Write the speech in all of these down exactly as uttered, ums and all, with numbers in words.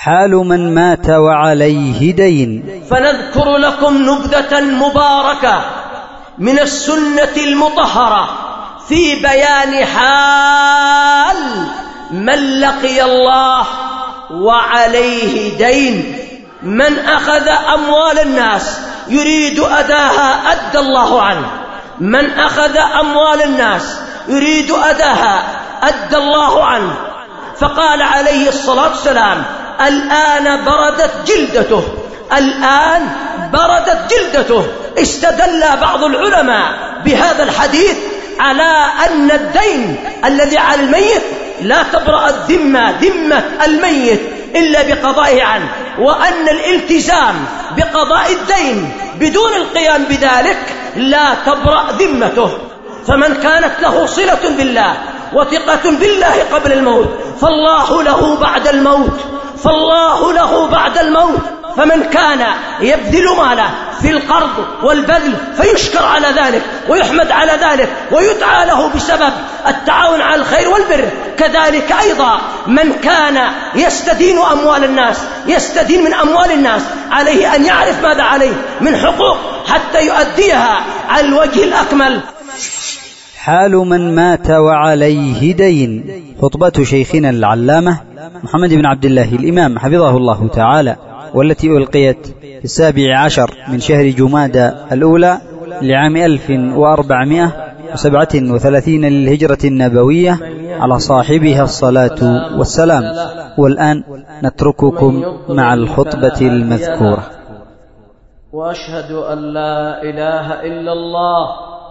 حال من مات وعليه دين. فنذكر لكم نبذة مباركة من السنة المطهرة في بيان حال من لقي الله وعليه دين. من أخذ أموال الناس يريد أداها أدى الله عنه، من أخذ أموال الناس يريد أداها أدى الله عنه. فقال عليه الصلاة والسلام: الآن بردت جلدته، الآن بردت جلدته. استدل بعض العلماء بهذا الحديث على أن الدين الذي على الميت لا تبرأ الذمة ذمة الميت إلا بقضائه عنه، وأن الالتزام بقضاء الدين بدون القيام بذلك لا تبرأ ذمته. فمن كانت له صلة بالله وثقة بالله قبل الموت فالله له بعد الموت، فالله له بعد الموت. فمن كان يبذل ماله في القرض والبذل فيشكر على ذلك ويحمد على ذلك ويدعى له بسبب التعاون على الخير والبر. كذلك أيضا من كان يستدين أموال الناس، يستدين من أموال الناس، عليه أن يعرف ماذا عليه من حقوق حتى يؤديها على الوجه الأكمل. حال من مات وعليه دين. خطبة شيخنا العلامة محمد بن عبد الله الإمام حفظه الله تعالى، والتي ألقيت في السابع عشر من شهر جمادى الأولى لعام ألف وأربعمائة وسبعة وثلاثين للهجرة النبوية، على صاحبها الصلاة والسلام. والآن نترككم مع الخطبة المذكورة. وأشهد أن لا إله إلا الله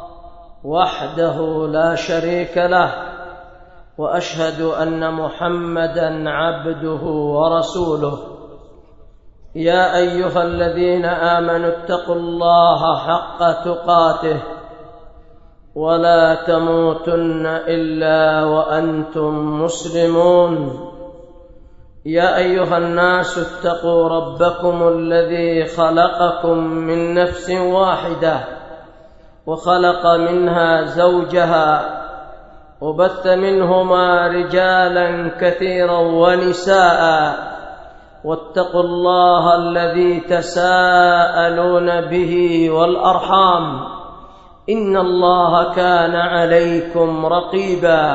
وحده لا شريك له، وأشهد أن محمدًا عبده ورسوله. يا أيها الذين آمنوا اتقوا الله حق تقاته ولا تموتن إلا وأنتم مسلمون. يا أيها الناس اتقوا ربكم الذي خلقكم من نفس واحدة وخلق منها زوجها وبث منهما رجالا كثيرا ونساء، واتقوا الله الذي تساءلون به والأرحام إن الله كان عليكم رقيبا.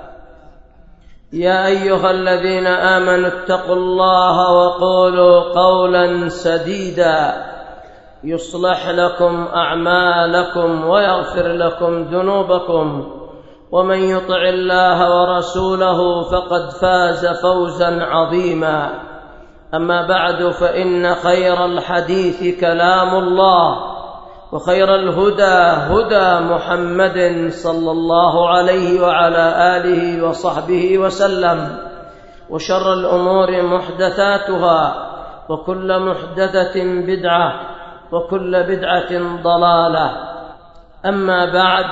يا أيها الذين آمنوا اتقوا الله وقولوا قولا سديدا يصلح لكم أعمالكم ويغفر لكم ذنوبكم، ومن يطع الله ورسوله فقد فاز فوزا عظيما. أما بعد، فإن خير الحديث كلام الله، وخير الهدى هدى محمد صلى الله عليه وعلى آله وصحبه وسلم، وشر الأمور محدثاتها، وكل محدثة بدعة، وكل بدعة ضلالة. أما بعد،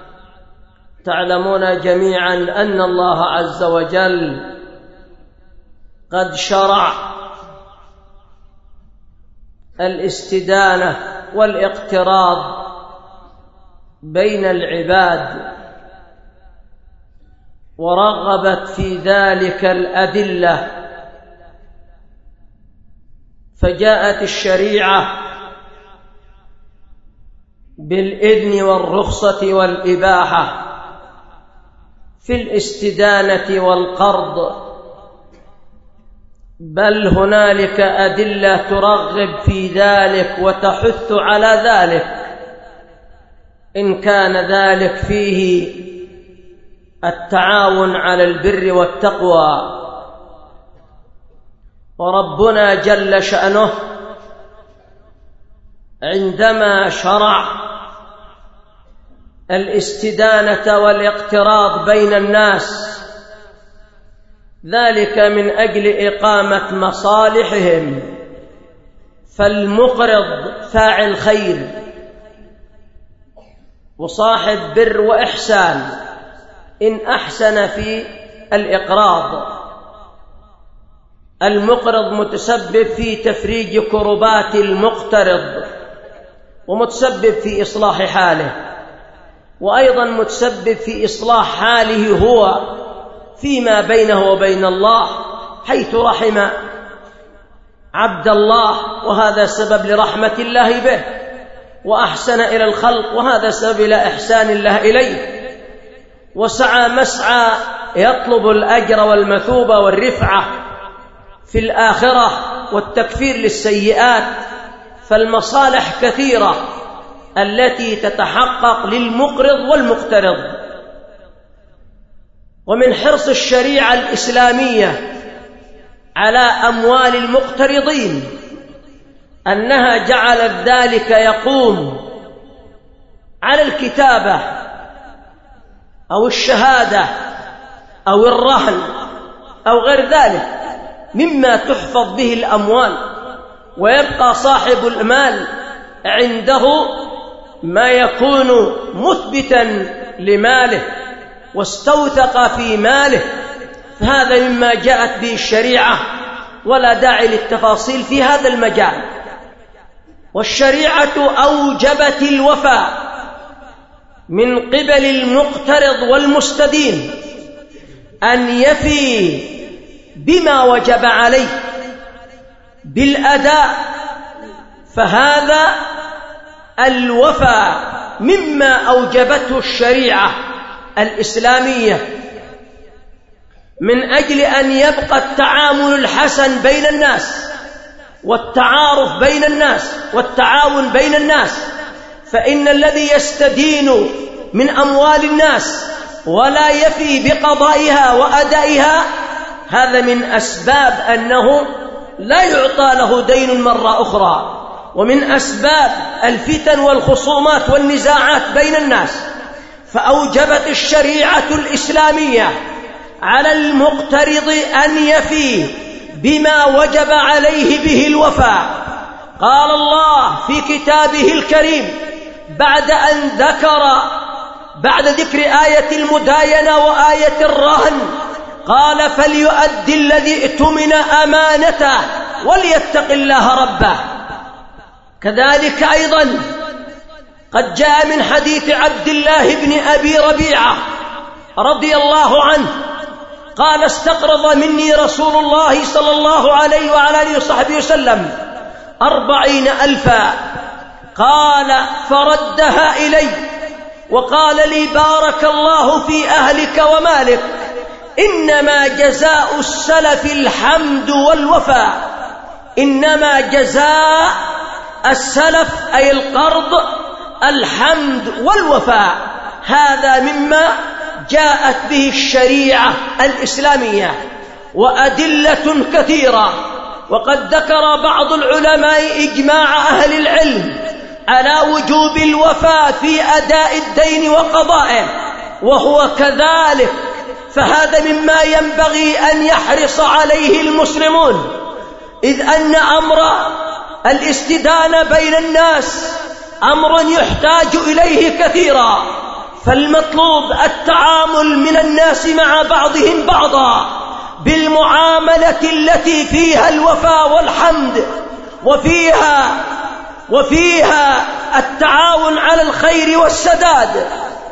تعلمون جميعا أن الله عز وجل قد شرع الاستدانة والاقتراض بين العباد، ورغبت في ذلك الأدلة، فجاءت الشريعة بالإذن والرخصة والإباحة في الاستدانة والقرض، بل هنالك أدلة ترغب في ذلك وتحث على ذلك إن كان ذلك فيه التعاون على البر والتقوى. وربنا جل شأنه عندما شرع الاستدانة والاقتراض بين الناس، ذلك من أجل إقامة مصالحهم، فالمقرض فاعل خير وصاحب بر وإحسان إن أحسن في الإقراض. المقرض متسبب في تفريج كربات المقترض، ومتسبب في إصلاح حاله، وأيضا متسبب في إصلاح حاله هو فيما بينه وبين الله، حيث رحم عبد الله وهذا سبب لرحمة الله به، وأحسن إلى الخلق وهذا سبب إلى إحسان الله إليه، وسعى مسعى يطلب الأجر والمثوبة والرفعة في الآخرة والتكفير للسيئات. فالمصالح كثيرة التي تتحقق للمقرض والمقترض. ومن حرص الشريعة الإسلامية على أموال المقترضين أنها جعلت ذلك يقوم على الكتابة أو الشهادة أو الرهن أو غير ذلك مما تحفظ به الأموال، ويبقى صاحب المال عنده ما يكون مثبتا لماله واستوثق في ماله. فهذا مما جاءت به الشريعة ولا داعي للتفاصيل في هذا المجال. والشريعة أوجبت الوفاء من قبل المقترض والمستدين أن يفي بما وجب عليه بالأداء. فهذا الوفاء مما أوجبته الشريعة الإسلامية من أجل أن يبقى التعامل الحسن بين الناس والتعارف بين الناس والتعاون بين الناس. فإن الذي يستدين من أموال الناس ولا يفي بقضائها وأدائها هذا من أسباب أنه لا يعطى له دين مرة أخرى، ومن أسباب الفتن والخصومات والنزاعات بين الناس. فأوجبت الشريعة الإسلامية على المقترض أن يفي بما وجب عليه به الوفاء. قال الله في كتابه الكريم بعد أن ذكر بعد ذكر آية المداينة وآية الرهن قال فليؤدي الذي ائتمن أمانته وليتق الله ربه. كذلك أيضا قد جاء من حديث عبد الله بن أبي ربيعة رضي الله عنه قال استقرض مني رسول الله صلى الله عليه وعلى آله وصحبه وسلم أربعين ألفا، قال فردها إلي وقال لي بارك الله في أهلك ومالك، إنما جزاء السلف الحمد والوفاء. إنما جزاء السلف أي القرض الحمد والوفاء. هذا مما جاءت به الشريعة الإسلامية وأدلة كثيرة. وقد ذكر بعض العلماء إجماع أهل العلم على وجوب الوفاء في أداء الدين وقضائه، وهو كذلك. فهذا مما ينبغي أن يحرص عليه المسلمون، إذ أن أمر الاستدانة بين الناس أمر يحتاج إليه كثيرا. فالمطلوب التعامل من الناس مع بعضهم بعضا بالمعاملة التي فيها الوفاء والحمد وفيها وفيها التعاون على الخير والسداد.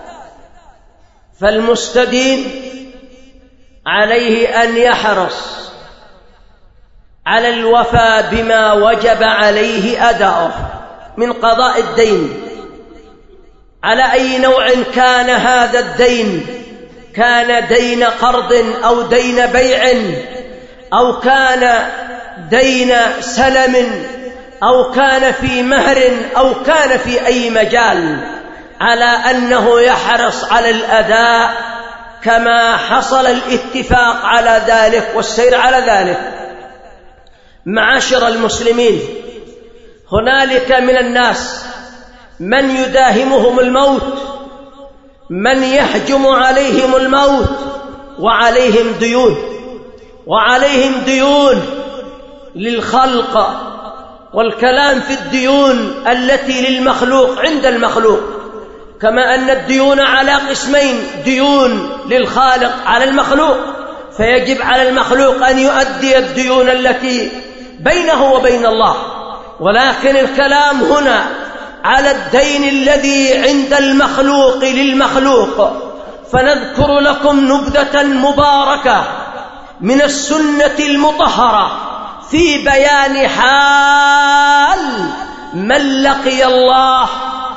فالمستدين عليه أن يحرص على الوفاء بما وجب عليه أداؤه من قضاء الدين على أي نوع كان هذا الدين، كان دين قرض أو دين بيع أو كان دين سلم أو كان في مهر أو كان في أي مجال، على أنه يحرص على الأداء كما حصل الاتفاق على ذلك والسير على ذلك. معاشر المسلمين، هنالك من الناس من يداهمهم الموت، من يهجم عليهم الموت وعليهم ديون، وعليهم ديون للخلق. والكلام في الديون التي للمخلوق عند المخلوق، كما أن الديون على قسمين: ديون للخالق على المخلوق، فيجب على المخلوق أن يؤدي الديون التي بينه وبين الله. ولكن الكلام هنا على الدين الذي عند المخلوق للمخلوق. فنذكر لكم نبذة مباركة من السنة المطهرة في بيان حال من لقي الله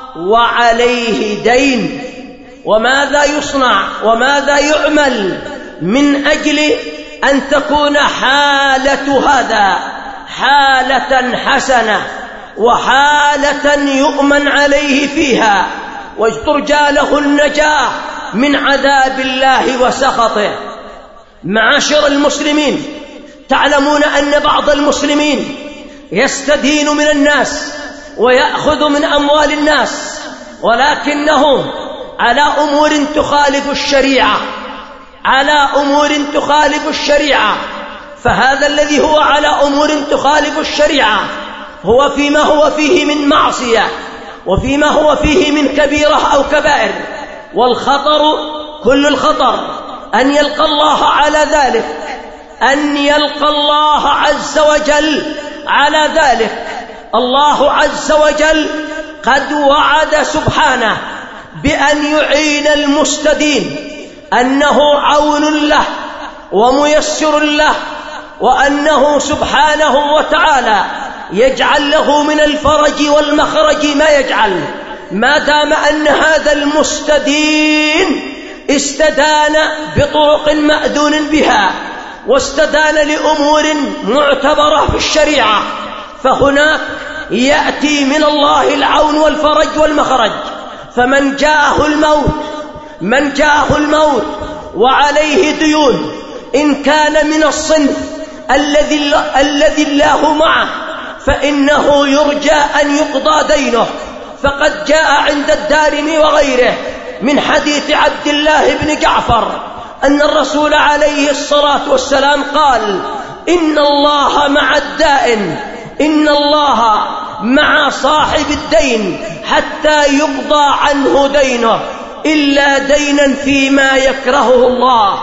وعليه دين، وماذا يصنع وماذا يعمل من أجل أن تكون حالة هذا حالة حسنة وحالة يؤمن عليه فيها وترجى له النجاة من عذاب الله وسخطه. معاشر المسلمين، تعلمون أن بعض المسلمين يستدين من الناس ويأخذ من أموال الناس، ولكنه على أمور تخالف الشريعة على أمور تخالف الشريعة فهذا الذي هو على أمور تخالف الشريعة هو فيما هو فيه من معصية وفيما هو فيه من كبيرة أو كبائر، والخطر كل الخطر أن يلقى الله على ذلك أن يلقى الله عز وجل على ذلك. الله عز وجل قد وعد سبحانه بأن يعين المستدين، أنه عون له وميسر له، وأنه سبحانه وتعالى يجعل له من الفرج والمخرج ما يجعل، ما دام أن هذا المستدين استدان بطرق مأذون بها واستدان لأمور معتبرة في الشريعة، فهناك يأتي من الله العون والفرج والمخرج. فمن جاءه الموت من جاءه الموت وعليه ديون، إن كان من الصنف الذي الذي الله معه فإنه يرجى أن يقضى دينه. فقد جاء عند الدارمي وغيره من حديث عبد الله بن جعفر أن الرسول عليه الصلاة والسلام قال: إن الله مع الدائن إن الله مع صاحب الدين حتى يقضى عنه دينه إلا دينا فيما يكرهه الله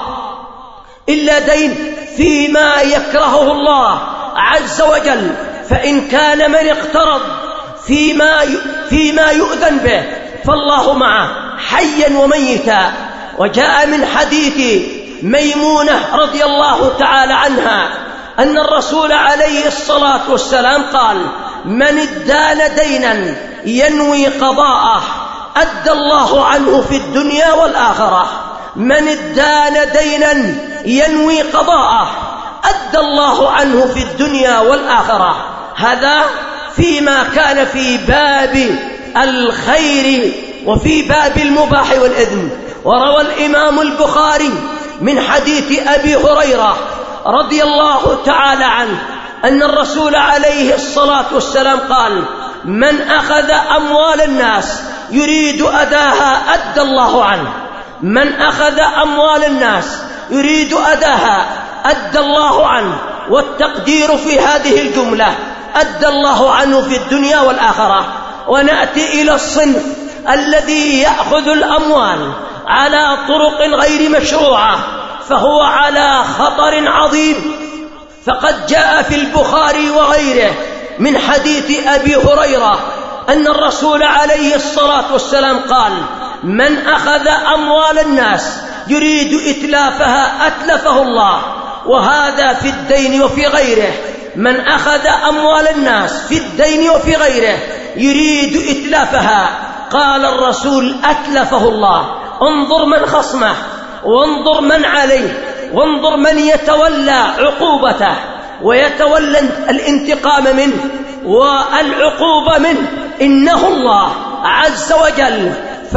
إلا دين فيما يكرهه الله عز وجل. فإن كان من اقترض فيما فيما يؤذن به فالله معه حيا وميتا. وجاء من حديث ميمونة رضي الله تعالى عنها أن الرسول عليه الصلاة والسلام قال: من ادان دينا ينوي قضاءه أدى الله عنه في الدنيا والآخرة. من ادان دينا ينوي قضاءه أدى الله عنه في الدنيا والآخرة. هذا فيما كان في باب الخير وفي باب المباح والإذن. وروى الإمام البخاري من حديث أبي هريرة رضي الله تعالى عنه أن الرسول عليه الصلاة والسلام قال: من أخذ أموال الناس يريد أداها أدى الله عنه. من أخذ أموال الناس يريد أداها أدى الله عنه. والتقدير في هذه الجملة أدى الله عنه في الدنيا والآخرة. ونأتي إلى الصنف الذي يأخذ الأموال على طرق غير مشروعة، فهو على خطر عظيم. فقد جاء في البخاري وغيره من حديث أبي هريرة أن الرسول عليه الصلاة والسلام قال: من أخذ أموال الناس يريد إتلافها أتلفه الله. وهذا في الدين وفي غيره. من أخذ أموال الناس في الدين وفي غيره يريد إتلافها قال الرسول: أتلفه الله. انظر من خصمه، وانظر من عليه، وانظر من يتولى عقوبته ويتولى الانتقام منه والعقوبة منه، إنه الله عز وجل.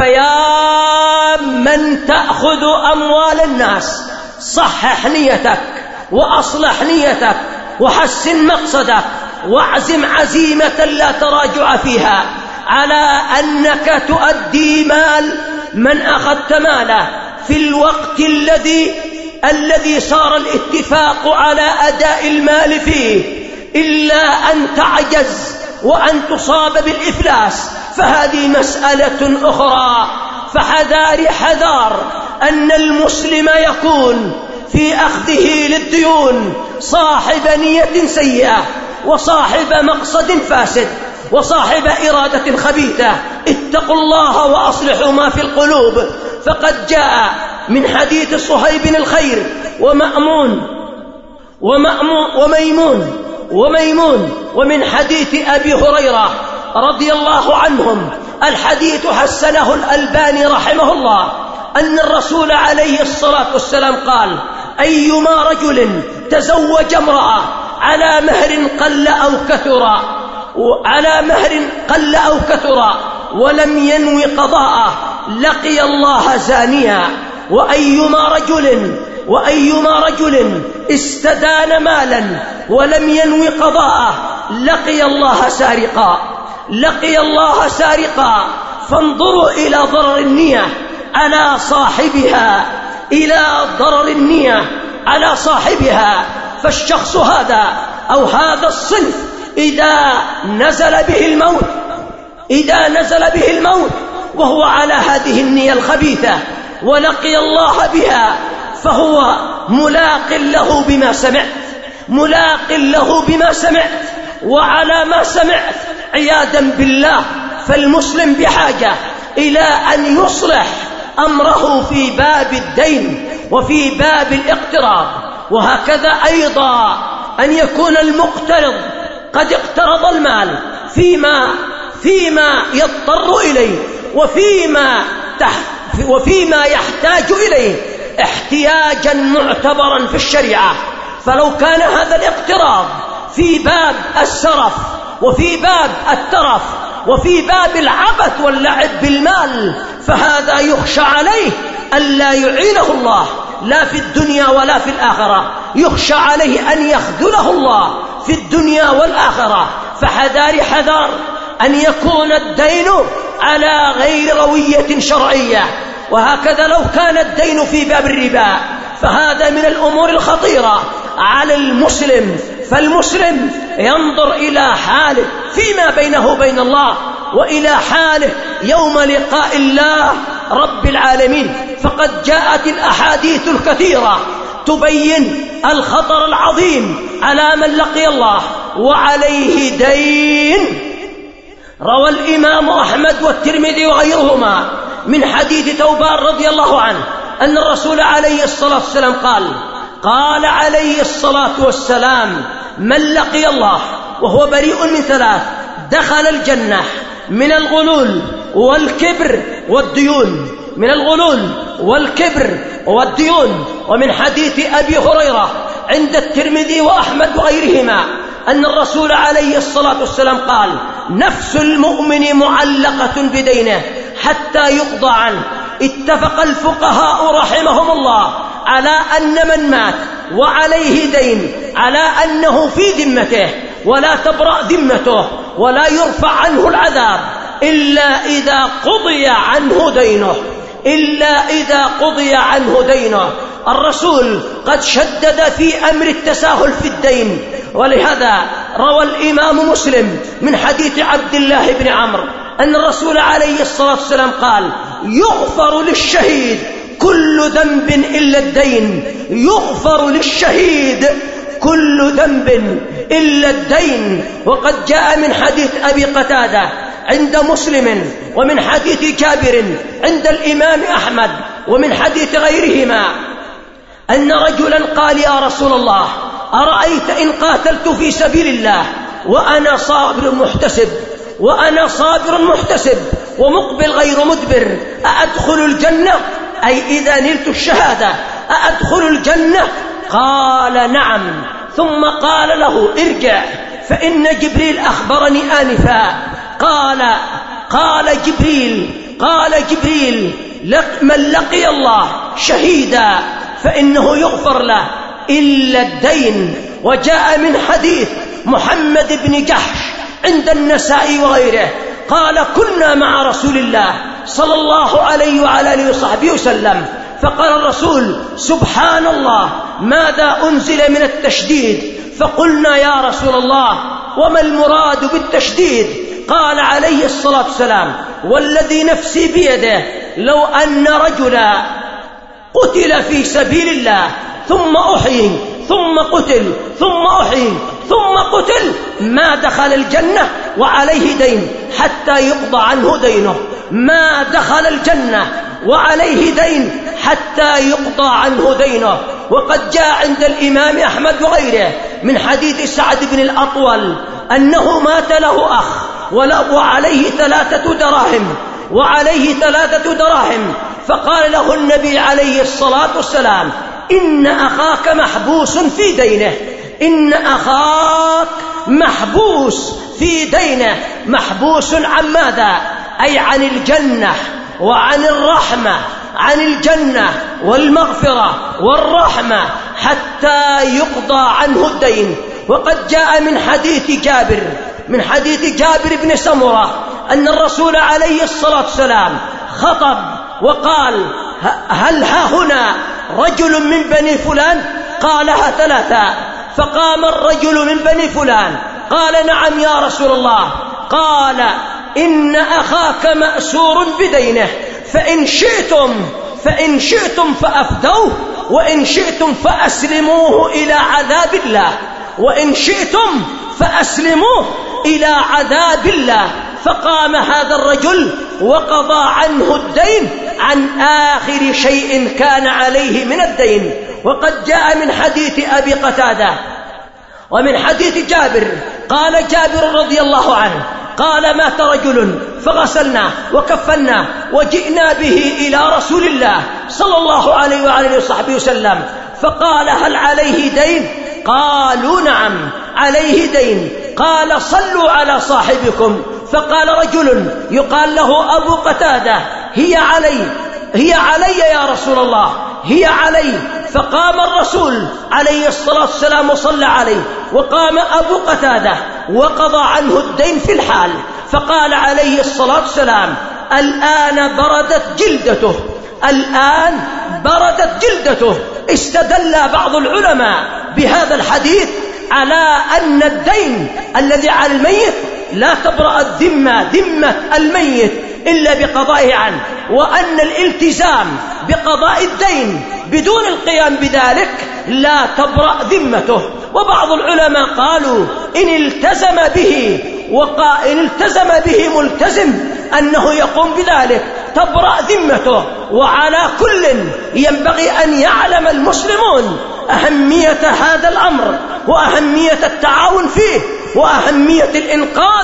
فيا من تأخذ أموال الناس صحح نيتك وأصلح نيتك وحسن مقصدك واعزم عزيمة لا تراجع فيها على أنك تؤدي مال من أخذت ماله في الوقت الذي الذي صار الاتفاق على أداء المال فيه، إلا أن تعجز وأن تصاب بالإفلاس فهذه مسألة أخرى. فحذار حذار أن المسلم يكون في أخذه للديون صاحب نية سيئة وصاحب مقصد فاسد وصاحب إرادة خبيثة. اتقوا الله وأصلحوا ما في القلوب. فقد جاء من حديث صهيب الخير ومأمون ومأمون وميمون وميمون. ومن حديث أبي هريرة رضي الله عنهم، الحديث حسنه الألباني رحمه الله، أن الرسول عليه الصلاة والسلام قال: أيما رجل تزوج امرأة على مهر قل أو كثر على مهر قل أو كثر ولم ينوي قضاءه لقي الله زانيا. وأيما رجل وأيما رجل استدان مالا ولم ينوي قضاءه لقي الله سارقا لقي الله سارقا. فانظروا إلى ضرر النية على صاحبها إلى ضرر النية على صاحبها. فالشخص هذا أو هذا الصنف إذا نزل به الموت إذا نزل به الموت وهو على هذه النية الخبيثة ولقي الله بها، فهو ملاق له بما سمعت ملاق له بما سمعت وعلى ما سمعت عياذا بالله. فالمسلم بحاجة إلى أن يصلح أمره في باب الدين وفي باب الاقتراض، وهكذا أيضا أن يكون المقترض قد اقترض المال فيما فيما يضطر إليه وفيما وفيما يحتاج إليه احتياجا معتبرا في الشريعة. فلو كان هذا الاقتراض في باب السرف وفي باب الترف وفي باب العبث واللعب بالمال، فهذا يخشى عليه ألا يعينه الله لا في الدنيا ولا في الآخرة، يخشى عليه أن يخذله الله في الدنيا والآخرة. فحذار حذار أن يكون الدين على غير روية شرعية. وهكذا لو كان الدين في باب الربا فهذا من الأمور الخطيرة على المسلم. فالمسلم ينظر إلى حاله فيما بينه وبين الله وإلى حاله يوم لقاء الله رب العالمين. فقد جاءت الأحاديث الكثيرة تبين الخطر العظيم على من لقي الله وعليه دين. روى الإمام أحمد والترمذي وغيرهما من حديث ثوبان رضي الله عنه أن الرسول عليه الصلاة والسلام قال قال عليه الصلاة والسلام: من لقي الله وهو بريء من ثلاث دخل الجنة: من الغلول والكبر والديون من الغلول والكبر والديون. ومن حديث أبي هريرة عند الترمذي وأحمد وغيرهما أن الرسول عليه الصلاة والسلام قال: نفس المؤمن معلقة بدينه حتى يقضى عنه. اتفق الفقهاء رحمهم الله على أن من مات وعليه دين على أنه في ذمته ولا تبرأ ذمته ولا يرفع عنه العذاب إلا إذا قضي عنه دينه إلا إذا قضي عنه دينه. الرسول قد شدد في أمر التساهل في الدين، ولهذا روى الإمام مسلم من حديث عبد الله بن عمرو أن الرسول عليه الصلاة والسلام قال: يغفر للشهيد كل ذنب إلا الدين يغفر للشهيد كل ذنب إلا الدين. وقد جاء من حديث أبي قتادة عند مسلم ومن حديث جابر عند الإمام أحمد ومن حديث غيرهما أن رجلا قال: يا رسول الله، أرأيت إن قاتلت في سبيل الله وأنا صابر محتسب وأنا صابر محتسب ومقبل غير مدبر، أأدخل الجنة؟ أي إذا نلت الشهادة أأدخل الجنة؟ قال: نعم. ثم قال له: ارجع فإن جبريل أخبرني آنفا. قال قال جبريل قال جبريل من لقي الله شهيدا فإنه يغفر له إلا الدين. وجاء من حديث محمد بن جحش عند النسائي وغيره قال: كنا مع رسول الله صلى الله عليه وعلى آله وصحبه وسلم، فقال الرسول: سبحان الله، ماذا أنزل من التشديد؟ فقلنا: يا رسول الله، وما المراد بالتشديد؟ قال عليه الصلاة والسلام: والذي نفسي بيده لو أن رجلا قتل في سبيل الله ثم أحيي ثم قتل ثم أحيي ثم قتل ما دخل الجنة وعليه دين حتى يقضى عنه دينه. ما دخل الجنة وعليه دين حتى يقضى عنه دينه. وقد جاء عند الإمام أحمد وغيره من حديث سعد بن الأطول أنه مات له أخ وعليه ثلاثة دراهم وعليه ثلاثة دراهم فقال له النبي عليه الصلاة والسلام: إن أخاك محبوس في دينه، إن أخاك محبوس في دينه. محبوس عن ماذا؟ أي عن الجنة وعن الرحمة، عن الجنة والمغفرة والرحمة حتى يقضى عنه الدين. وقد جاء من حديث جابر من حديث جابر بن سمرة أن الرسول عليه الصلاة والسلام خطب وقال: هل ها هنا رجل من بني فلان؟ قالها ثلاثة. فقام الرجل من بني فلان قال: نعم يا رسول الله. قال: إن أخاك مأسور بدينه، فإن شئتم فإن شئتم فأفدوه، وإن شئتم فأسلموه إلى عذاب الله، وإن شئتم فأسلموه إلى عذاب الله. فقام هذا الرجل وقضى عنه الدين عن آخر شيء كان عليه من الدين. وقد جاء من حديث أبي قتادة ومن حديث جابر قال جابر رضي الله عنه قال: مات رجل فغسلناه وكفناه وجئنا به إلى رسول الله صلى الله عليه وآله وصحبه وسلم، فقال: هل عليه دين؟ قالوا: نعم عليه دين. قال: صلوا على صاحبكم. فقال رجل يقال له أبو قتادة: هي علي هي علي يا رسول الله، هي علي. فقام الرسول عليه الصلاة والسلام وصلى عليه، وقام أبو قتادة وقضى عنه الدين في الحال. فقال عليه الصلاة والسلام: الآن بردت جلدته، الآن بردت جلدته. استدل بعض العلماء بهذا الحديث على أن الدين الذي على الميت لا تبرأ الذمة ذمة الميت إلا بقضائه عنه، وأن الالتزام بقضاء الدين بدون القيام بذلك لا تبرأ ذمته. وبعض العلماء قالوا: إن التزم به وإن التزم به ملتزم أنه يقوم بذلك تبرأ ذمته. وعلى كل ينبغي أن يعلم المسلمون أهمية هذا الأمر وأهمية التعاون فيه وأهمية الإنقاذ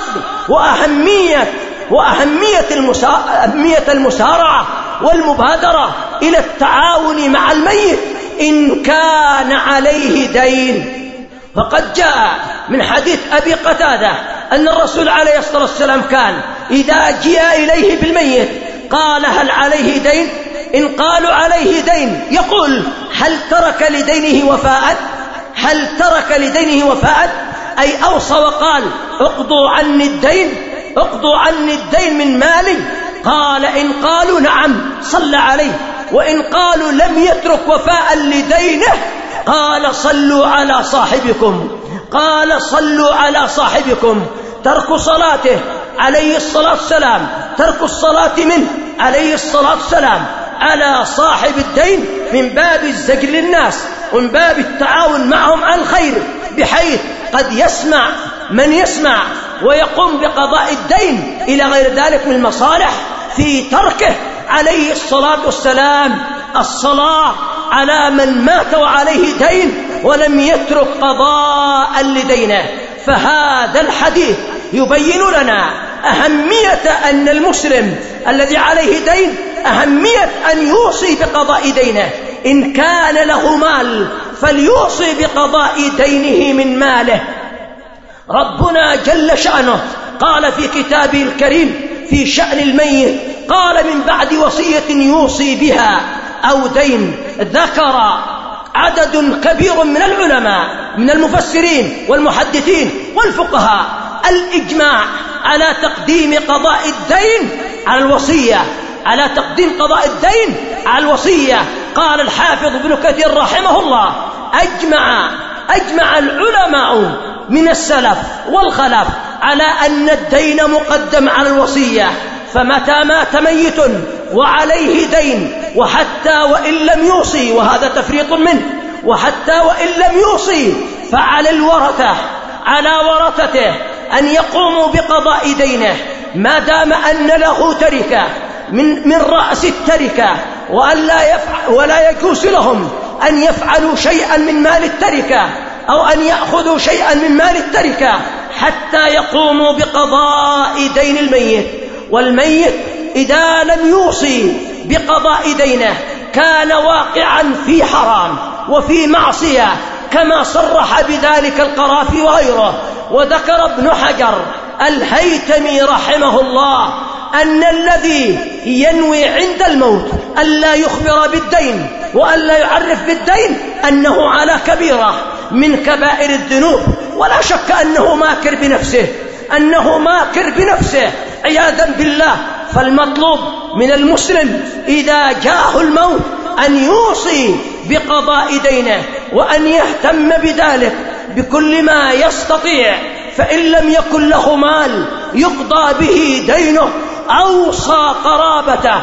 وأهمية وأهمية المسا... المسارعة والمبادرة إلى التعاون مع الميت إن كان عليه دين. وقد جاء من حديث أبي قتادة أن الرسول عليه الصلاة والسلام كان إذا جاء إليه بالميت قال: هل عليه دين؟ إن قالوا عليه دين يقول: هل ترك لدينه وفاء؟ هل ترك لدينه وفاء؟ أي أوصى وقال: اقضوا عني الدين، اقضوا عني الدين من مالي. قال: إن قالوا نعم صلى عليه، وإن قالوا لم يترك وفاء لدينه قال: صلوا على صاحبكم، قال: صلوا على صاحبكم. ترك صلاته عليه الصلاة والسلام، ترك الصلاة منه عليه الصلاة والسلام على صاحب الدين من باب الزجر للناس ومن باب التعاون معهم على الخير، بحيث قد يسمع من يسمع ويقوم بقضاء الدين إلى غير ذلك من المصالح في تركه عليه الصلاة والسلام الصلاة على من مات وعليه دين ولم يترك قضاء لدينه. فهذا الحديث يبين لنا أهمية أن المسلم الذي عليه دين أهمية أن يوصي بقضاء دينه. إن كان له مال فليوصي بقضاء دينه من ماله. ربنا جل شأنه قال في كتابه الكريم في شأن الميت، قال: من بعد وصية يوصي بها أو دين. ذكر عدد كبير من العلماء من المفسرين والمحدثين والفقهاء الإجماع على تقديم قضاء الدين على الوصية، على تقديم قضاء الدين على الوصية. قال الحافظ ابن كثير رحمه الله: أجمع أجمع العلماء من السلف والخلف على أن الدين مقدم على الوصية. فمتى مات ميت وعليه دين وحتى وإن لم يوصي، وهذا تفريط منه، وحتى وإن لم يوصي فعلى الورثة على ورثته أن يقوموا بقضاء دينه ما دام أن له تركة من, من رأس التركة، وأن لا يفعل ولا يجوز لهم أن يفعلوا شيئا من مال التركة أو أن يأخذوا شيئا من مال التركة حتى يقوموا بقضاء دين الميت. والميت إذا لم يوصي بقضاء دينه كان واقعا في حرام وفي معصية، كما صرح بذلك القرافي وغيره. وذكر ابن حجر الهيثمي رحمه الله أن الذي ينوي عند الموت ألا يخبر بالدين وألا يعرف بالدين أنه على كبيرة من كبائر الذنوب، ولا شك أنه ماكر بنفسه أنه ماكر بنفسه عياذا بالله. فالمطلوب من المسلم إذا جاءه الموت أن يوصي بقضاء دينه وأن يهتم بذلك بكل ما يستطيع. فإن لم يكن له مال يقضى به دينه أوصى قرابته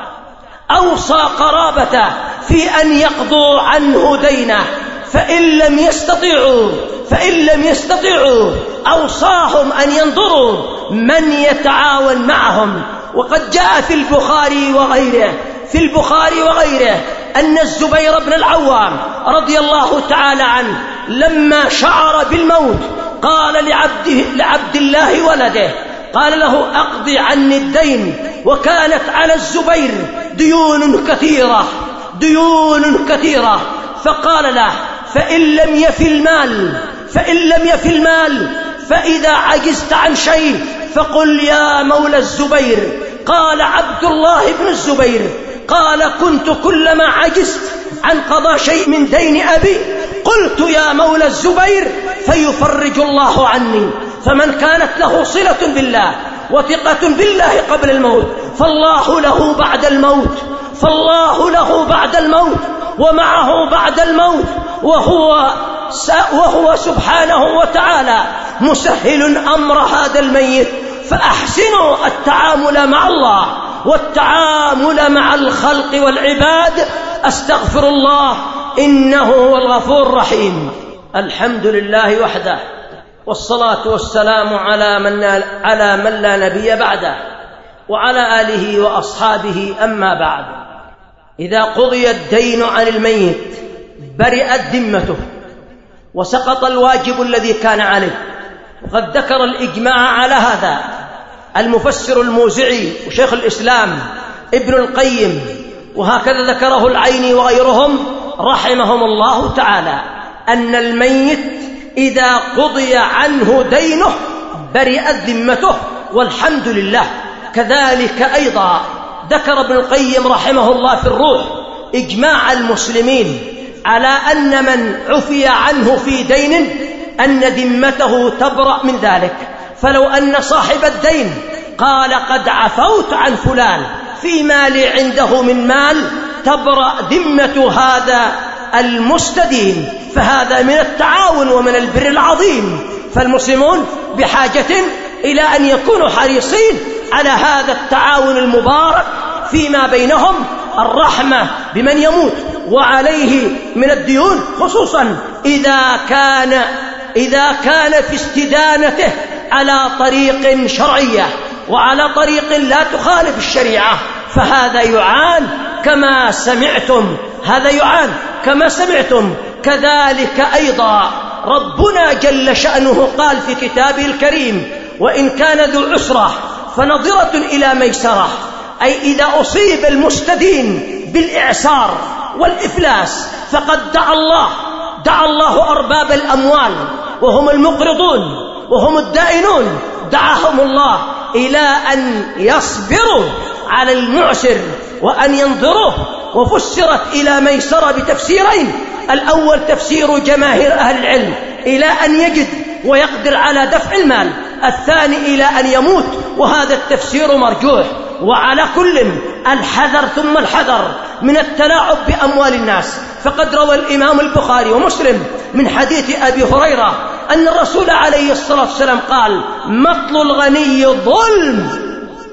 أوصى قرابته في أن يقضوا عنه دينه. فإن لم يستطيعوا فإن لم يستطيعوا أوصاهم أن ينظروا من يتعاون معهم. وقد جاء في البخاري وغيره في البخاري وغيره أن الزبير بن العوام رضي الله تعالى عنه لما شعر بالموت قال لعبده لعبد الله ولده، قال له أقضي عني الدين. وكانت على الزبير ديون كثيرة ديون كثيرة فقال له فإن لم يفي المال فإن لم يفي المال فإذا عجزت عن شيء فقل يا مولى الزبير. قال عبد الله بن الزبير قال كنت كلما عجزت عن قضاء شيء من دين أبي قلت يا مولى الزبير فيفرج الله عني. فمن كانت له صلة بالله وثقة بالله قبل الموت فالله له بعد الموت فالله له بعد الموت ومعه بعد الموت، وهو وهو سبحانه وتعالى مسهل أمر هذا الميت. فأحسنوا التعامل مع الله والتعامل مع الخلق والعباد. أستغفر الله إنه هو الغفور الرحيم. الحمد لله وحده، والصلاة والسلام على من على من لا نبي بعده، وعلى آله وأصحابه. أما بعد، إذا قضي الدين عن الميت برئت ذمته وسقط الواجب الذي كان عليه. وقد ذكر الإجماع على هذا المفسر الموزعي وشيخ الإسلام ابن القيم، وهكذا ذكره العيني وغيرهم رحمهم الله تعالى، أن الميت إذا قضي عنه دينه برئت ذمته والحمد لله. كذلك أيضا ذكر ابن القيم رحمه الله في الروح إجماع المسلمين على أن من عفي عنه في دين أن ذمته تبرأ من ذلك. فلو أن صاحب الدين قال قد عفوت عن فلان في مالي عنده من مال تبرأ ذمة هذا المستدين، فهذا من التعاون ومن البر العظيم. فالمسلمون بحاجة إلى أن يكونوا حريصين على هذا التعاون المبارك فيما بينهم، الرحمة بمن يموت وعليه من الديون، خصوصا إذا كان إذا كان في استدانته على طريق شرعية وعلى طريق لا تخالف الشريعة، فهذا يعان كما سمعتم هذا يعان كما سمعتم. كذلك أيضا ربنا جل شأنه قال في كتابه الكريم: وإن كان ذو عسرة فنظرة إلى ميسرة، أي إذا أصيب المستدين بالإعسار والإفلاس فقد دعا الله دعا الله أرباب الأموال وهم المقرضون وهم الدائنون، دعاهم الله إلى أن يصبروا على المعسر وأن ينظروه. وفسرت إلى ميسرة بتفسيرين: الأول تفسير جماهير أهل العلم إلى أن يجد ويقدر على دفع المال، الثاني إلى أن يموت، وهذا التفسير مرجوح. وعلى كل الحذر ثم الحذر من التلاعب بأموال الناس. فقد روى الإمام البخاري ومسلم من حديث أبي هريرة أن الرسول عليه الصلاة والسلام قال: مطل الغني ظلم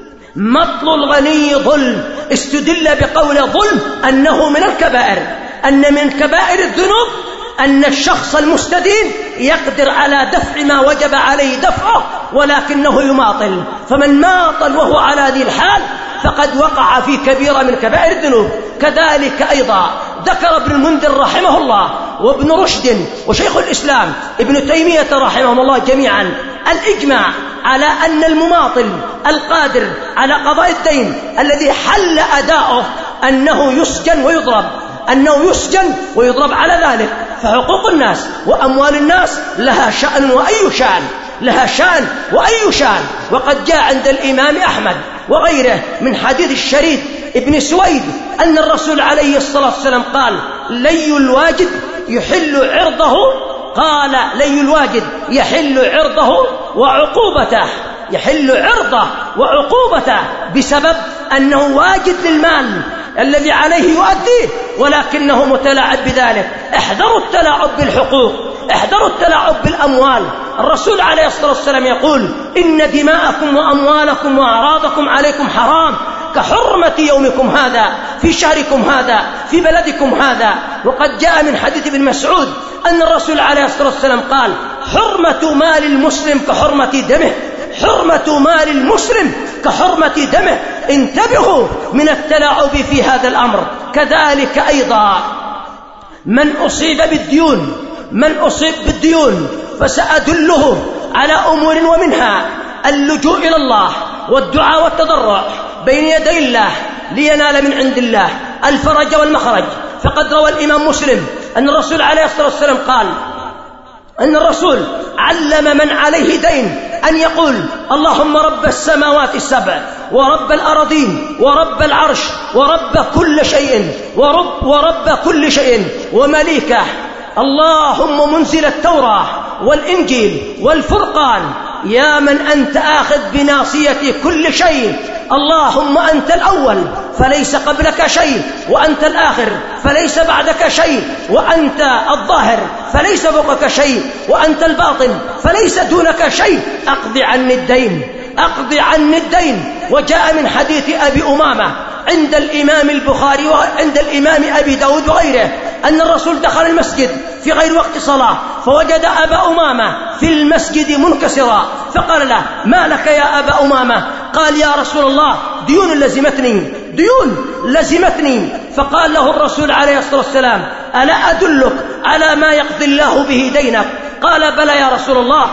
مطل الغني ظلم. استدل بقول ظلم أنه من الكبائر، أن من كبائر الذنوب أن الشخص المستدين يقدر على دفع ما وجب عليه دفعه ولكنه يماطل، فمن ماطل وهو على ذي الحال فقد وقع في كبيرة من كبائر الذنوب. كذلك أيضا ذكر ابن المنذر رحمه الله وابن رشد وشيخ الإسلام ابن تيمية رحمهم الله جميعا الإجماع على أن المماطل القادر على قضاء الدين الذي حل أداؤه أنه يسجن ويضرب أنه يسجن ويضرب على ذلك. فحقوق الناس وأموال الناس لها شأن وأي شأن لها شأن وأي شأن. وقد جاء عند الإمام أحمد وغيره من حديث الشريد ابن سويد أن الرسول عليه الصلاة والسلام قال لي الواجد يحل عرضه قال لي الواجد يحل عرضه وعقوبته يحل عرضه وعقوبته بسبب أنه واجد للمال الذي عليه يؤديه ولكنه متلاعب بذلك. احذروا التلاعب بالحقوق، احذروا التلاعب بالأموال. الرسول عليه الصلاة والسلام يقول إن دماءكم وأموالكم وأعراضكم عليكم حرام كحرمة يومكم هذا في شهركم هذا في بلدكم هذا. وقد جاء من حديث ابن مسعود أن الرسول عليه الصلاة والسلام قال حرمة مال المسلم كحرمة دمه، حرمة مال المسلم كحرمة دمه. انتبهوا من التلاعب في هذا الأمر. كذلك أيضا من أصيب بالديون من أصيب بالديون فسأدله على أمور ومنها اللجوء إلى الله والدعاء والتضرع بين يدي الله لينال من عند الله الفرج والمخرج. فقد روى الإمام مسلم أن الرسول عليه الصلاة والسلام قال أن الرسول علم من عليه دين أن يقول اللهم رب السماوات السبع ورب الأراضين ورب العرش ورب كل شيء ورب, ورب كل شيء ومليكه اللهم منزل التوراة والإنجيل والفرقان يا من أنت آخذ بناصية كل شيء اللهم أنت الأول فليس قبلك شيء وأنت الآخر فليس بعدك شيء وأنت الظاهر فليس فوقك شيء وأنت الباطن فليس دونك شيء أقض عني الدين أقض عني الدين. وجاء من حديث أبي أمامة عند الإمام البخاري وعند الإمام أبي داود وغيره أن الرسول دخل المسجد في غير وقت صلاة فوجد أبا أمامة في المسجد منكسرا فقال له ما لك يا أبا أمامة؟ قال يا رسول الله ديون لزمتني ديون لزمتني. فقال له الرسول عليه الصلاة والسلام ألا أدلك على ما يقضي الله به دينك؟ قال بلى يا رسول الله.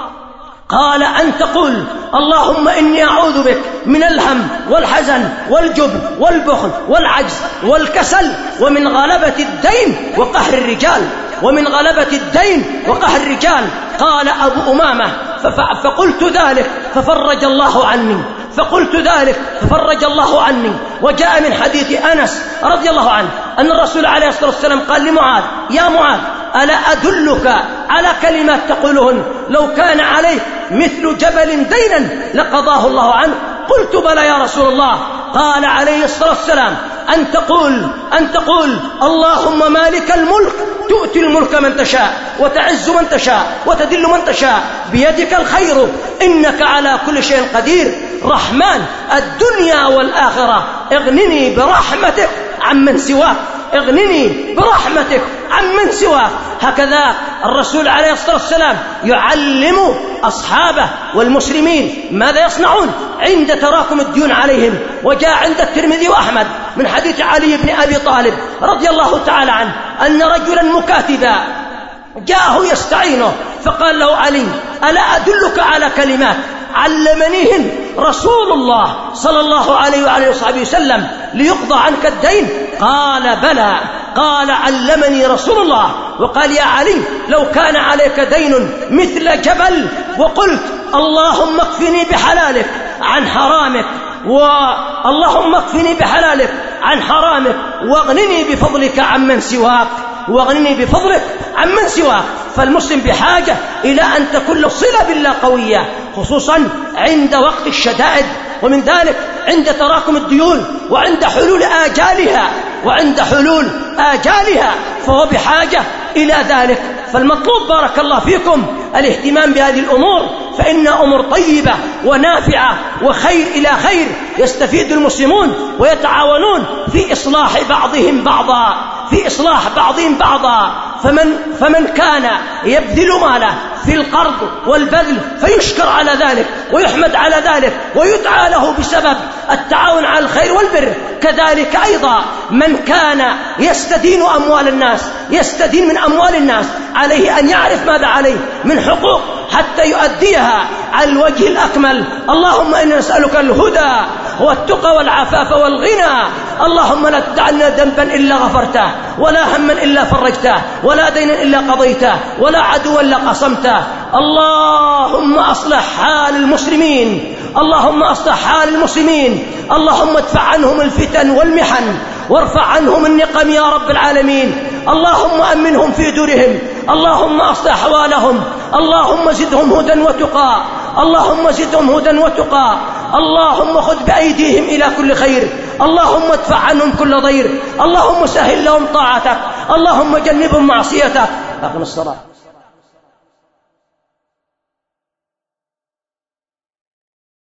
قال أن تقول اللهم إني أعوذ بك من الهم والحزن والجبن والبخل والعجز والكسل ومن غلبة الدين وقهر الرجال ومن غلبة الدين وقهر الرجال. قال أبو أمامة فقلت ذلك ففرج الله عني فقلت ذلك ففرج الله عني. وجاء من حديث أنس رضي الله عنه أن الرسول عليه الصلاة والسلام قال لمعاذ يا معاذ ألا أدلك على كلمات تقولهن لو كان عليك مثل جبل دينا لقضاه الله عنه؟ قلت بلى يا رسول الله. قال عليه الصلاة والسلام أن تقول أن تقول اللهم مالك الملك تؤتي الملك من تشاء وتعز من تشاء وتذل من تشاء بيدك الخير إنك على كل شيء قدير رحمن الدنيا والآخرة اغنني برحمتك عمن سواك اغنني برحمتك عمن سواك. هكذا الرسول عليه الصلاة والسلام يعلم أصحابه والمسلمين ماذا يصنعون عند تراكم الديون عليهم. وجاء عند الترمذي وأحمد من حديث علي بن أبي طالب رضي الله تعالى عنه أن رجلا مكاتبا جاءه يستعينه فقال له علي ألا أدلك على كلمات علمنيهن رسول الله صلى الله عليه وعلى وصحبه وسلم ليقضى عنك الدين؟ قال بلى. قال علمني رسول الله وقال يا علي لو كان عليك دين مثل جبل وقلت اللهم اكفني بحلالك عن حرامك واللهم اكفني بحلالك عن حرامك واغنني بفضلك عمن سواك واغنني بفضلك عمن سواك. فالمسلم بحاجة إلى أن تكون له صلة بالله قوية خصوصا عند وقت الشدائد ومن ذلك عند تراكم الديون وعند حلول آجالها وعند حلول آجالها فهو بحاجة إلى ذلك. فالمطلوب بارك الله فيكم الاهتمام بهذه الأمور فإنها أمور طيبة ونافعة وخير إلى خير يستفيد المسلمون ويتعاونون في إصلاح بعضهم بعضا في إصلاح بعضهم بعضا. فمن, فمن كان يبذل ماله في القرض والبذل فيشكر على ذلك ويحمد على ذلك ويدعى له بسبب التعاون على الخير والبر، كذلك أيضا من كان يستدين أموال الناس يستدين من أموال الناس عليه أن يعرف ماذا عليه من حقوق حتى يؤديها على الوجه الأكمل. اللهم إنا نسألك الهدى والتقى والعفاف والغنى. اللهم لا تدع لنا ذنبا إلا غفرته، ولا هما إلا فرجته، ولا دينا إلا قضيته، ولا عدوا إلا قصمته. اللهم أصلح حال المسلمين، اللهم أصلح حال المسلمين، اللهم ادفع عنهم الفتن والمحن وارفع عنهم النقم يا رب العالمين. اللهم أمنهم في دورهم، اللهم أصلح أحوالهم، اللهم زدهم هدى وتقى، اللهم زدهم هدى وتقى. اللهم خذ بأيديهم إلى كل خير، اللهم ادفع عنهم كل ضير، اللهم سهل لهم طاعتك، اللهم جنبهم معصيتك. أقم الصلاة.